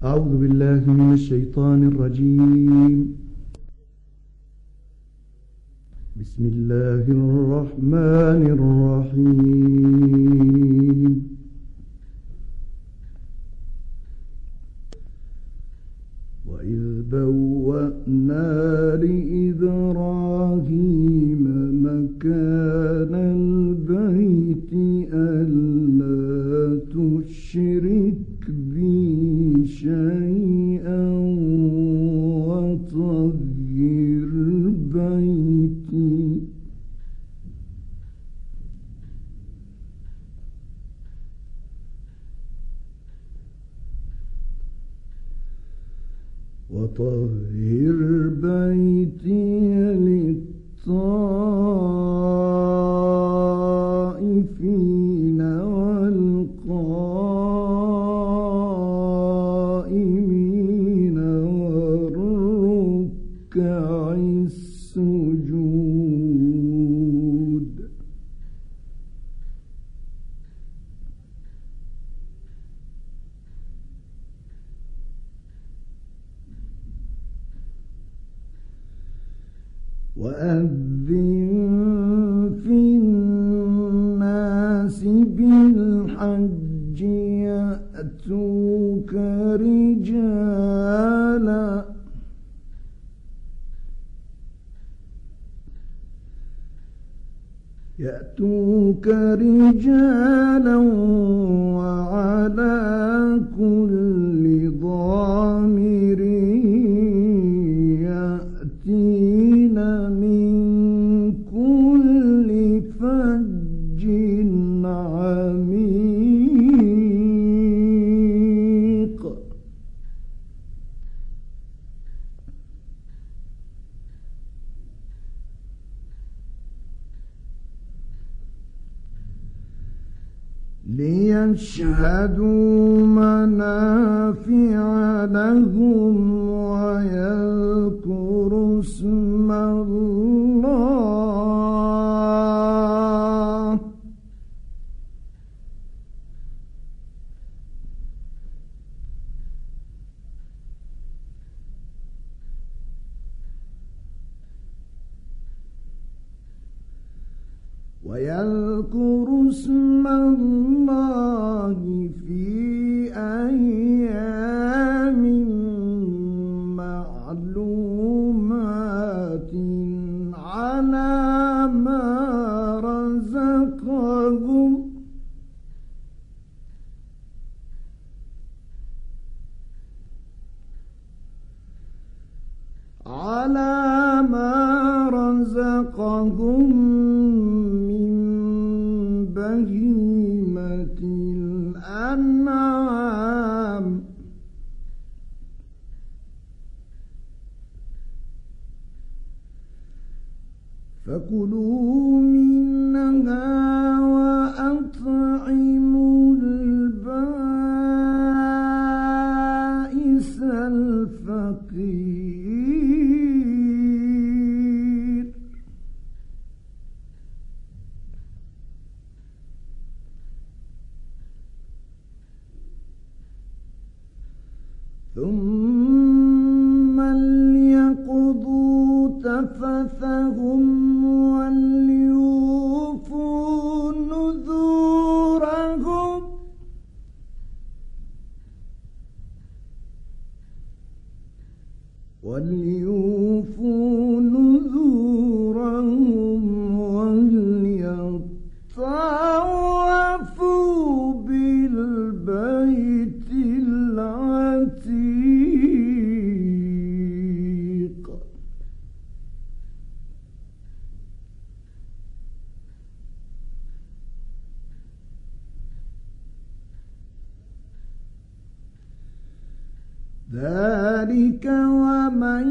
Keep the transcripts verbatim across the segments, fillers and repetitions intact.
أعوذ بالله من الشيطان الرجيم. بسم الله الرحمن الرحيم. وإذ بوأنا لإبراهيم مكان البيت ألا تشرك بي شيئا وطهر بيتي وطهر بيتي للطائفين والقائمين والركع السجود. وأذن في الناس بالحج يأتوك رجالا يأتوك رجالا وعلى كل ضامر يأتين من كل فج عميق. ليشهدوا منافع لهم ويذكروا اسم الله ويذكروا اسم الله في أيام معلومات على ما رزقهم على ما رزقهم من بهيمة الأنعام. فكلوا منها وأطعموا البائس الفقير. ثم ليقضوا تفثهم وليوفوا نذورهم وليوفوا نذورهم وليطوفوا بالبيت العتيق. ذلك ومن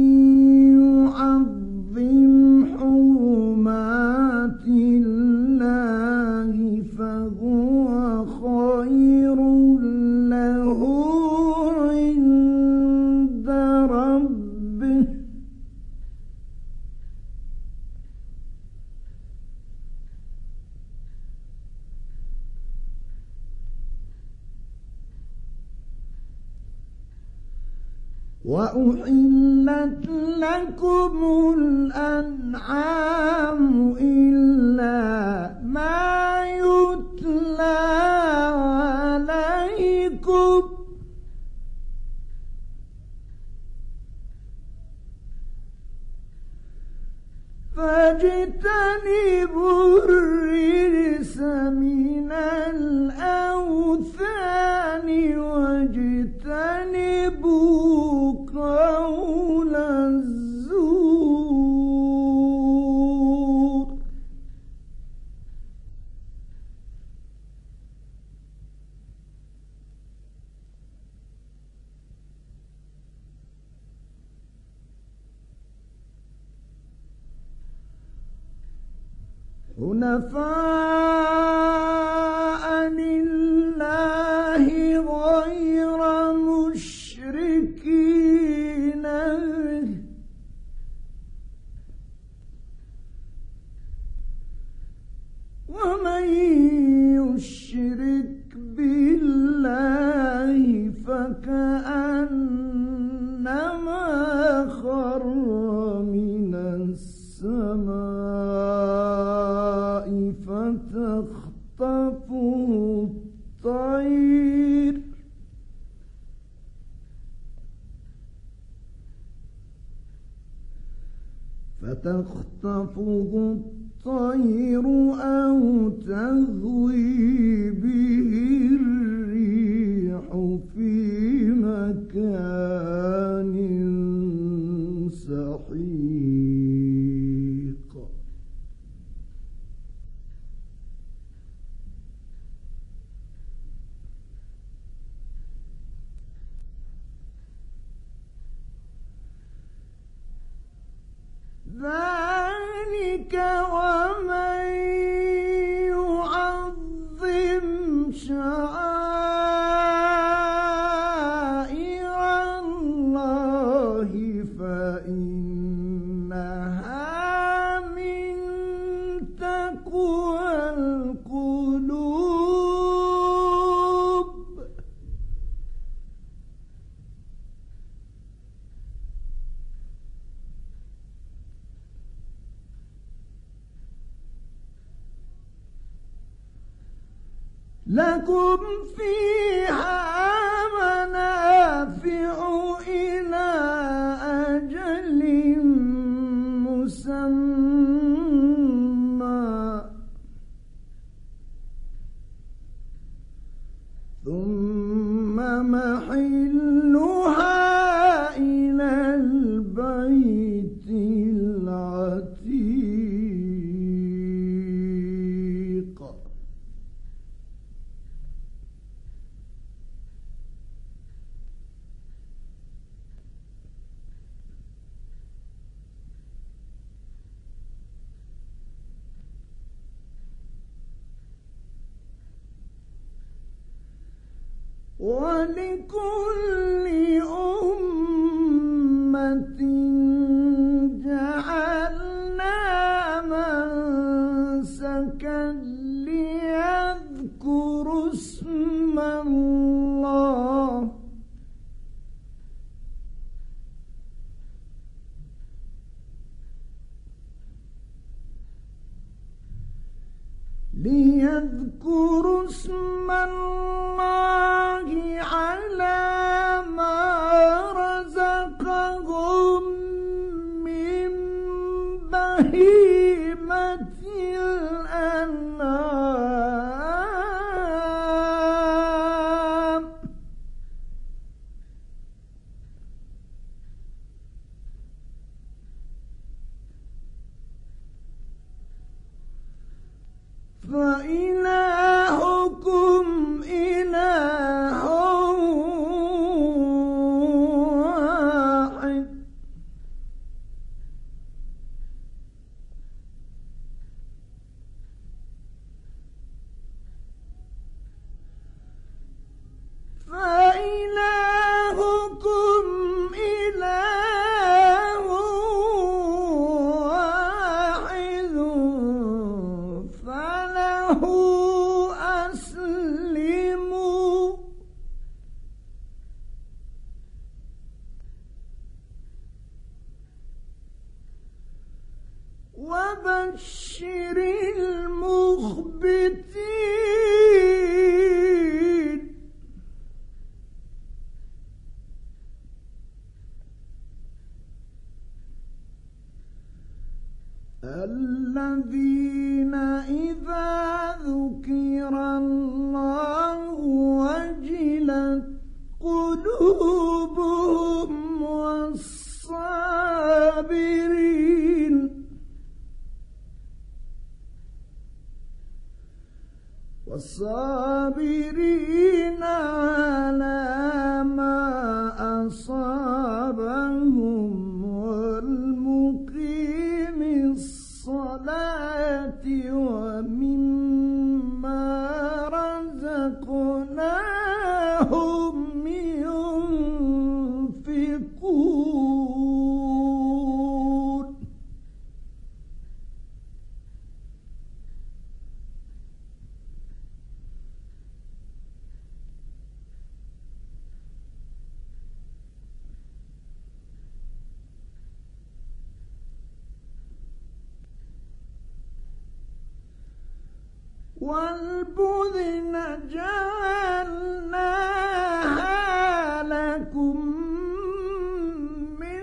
يعظم حرمات الله فهو خير له عند ربه وأحلت لكم الأنعام إلا ما يتلى عليكم فاجتنبوا الرجس من الأوثان واجتنبوا قول الزور حنفاء لله غير مشركين به ومن يشرك بالله فكأنما خر من السماء فتخطفه الطير فتخطفه الطير أو تهوي به الريح في مكان سحيق ذلك ومن يعظم شعائر الله فإنها من تقوى القلوب لكم فيها منافع إلى أجل مسمى ثم محلها إلى البيت العتيق ولكل أمة جعلنا منسكا ليذكروا اسم الله ليذكروا اسم الله على ما رزقهم من بهيمة الأنعام فإلهكم إله واحد فإلهكم إله واحد فله وبشر المخبتين الذين إذا ذكر الله وجلت قلوبهم والصابرين والصابرين على ما أصابهم والمقيم الصلاة ومما رزقناهم ينفقون والبدن جعلناها لكم من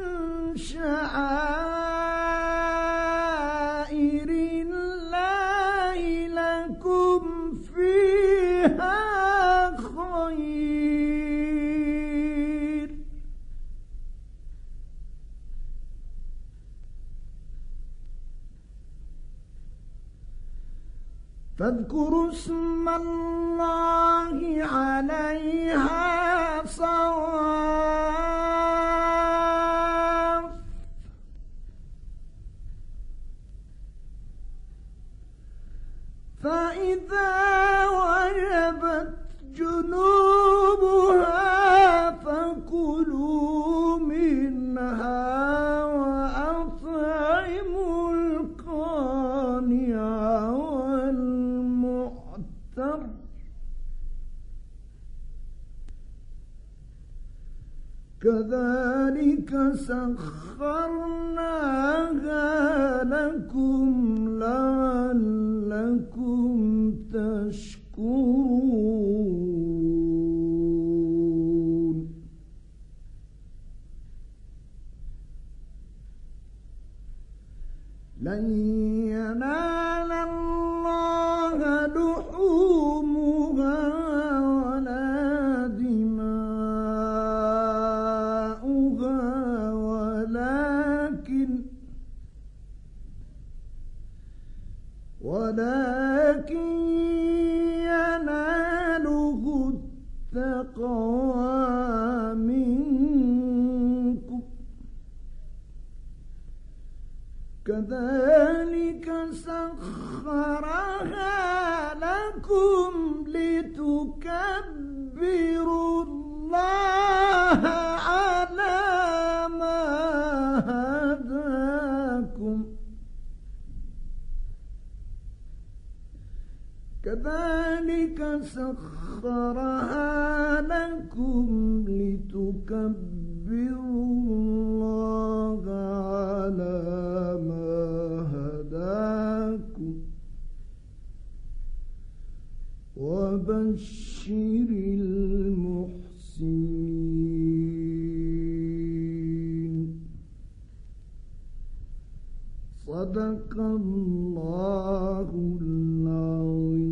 شعائر الله لكم فيها خير فاذكروا اسم الله عليها صواف فإذا وجبت جنوبها فكلوا منها وأطعموا القانع والمعتر كذلك سخرناها لكم لعلكم تشكرون لن ينال الله لحومها ولا دماؤها ولكن ولكن يناله التقوى منكم كذلك سخرها لكم لتكبروا الله على ما هداكم كذلك سخرها لكم لتكبروا الله على ما هداكم وبشر المحسنين صدق الله العظيم.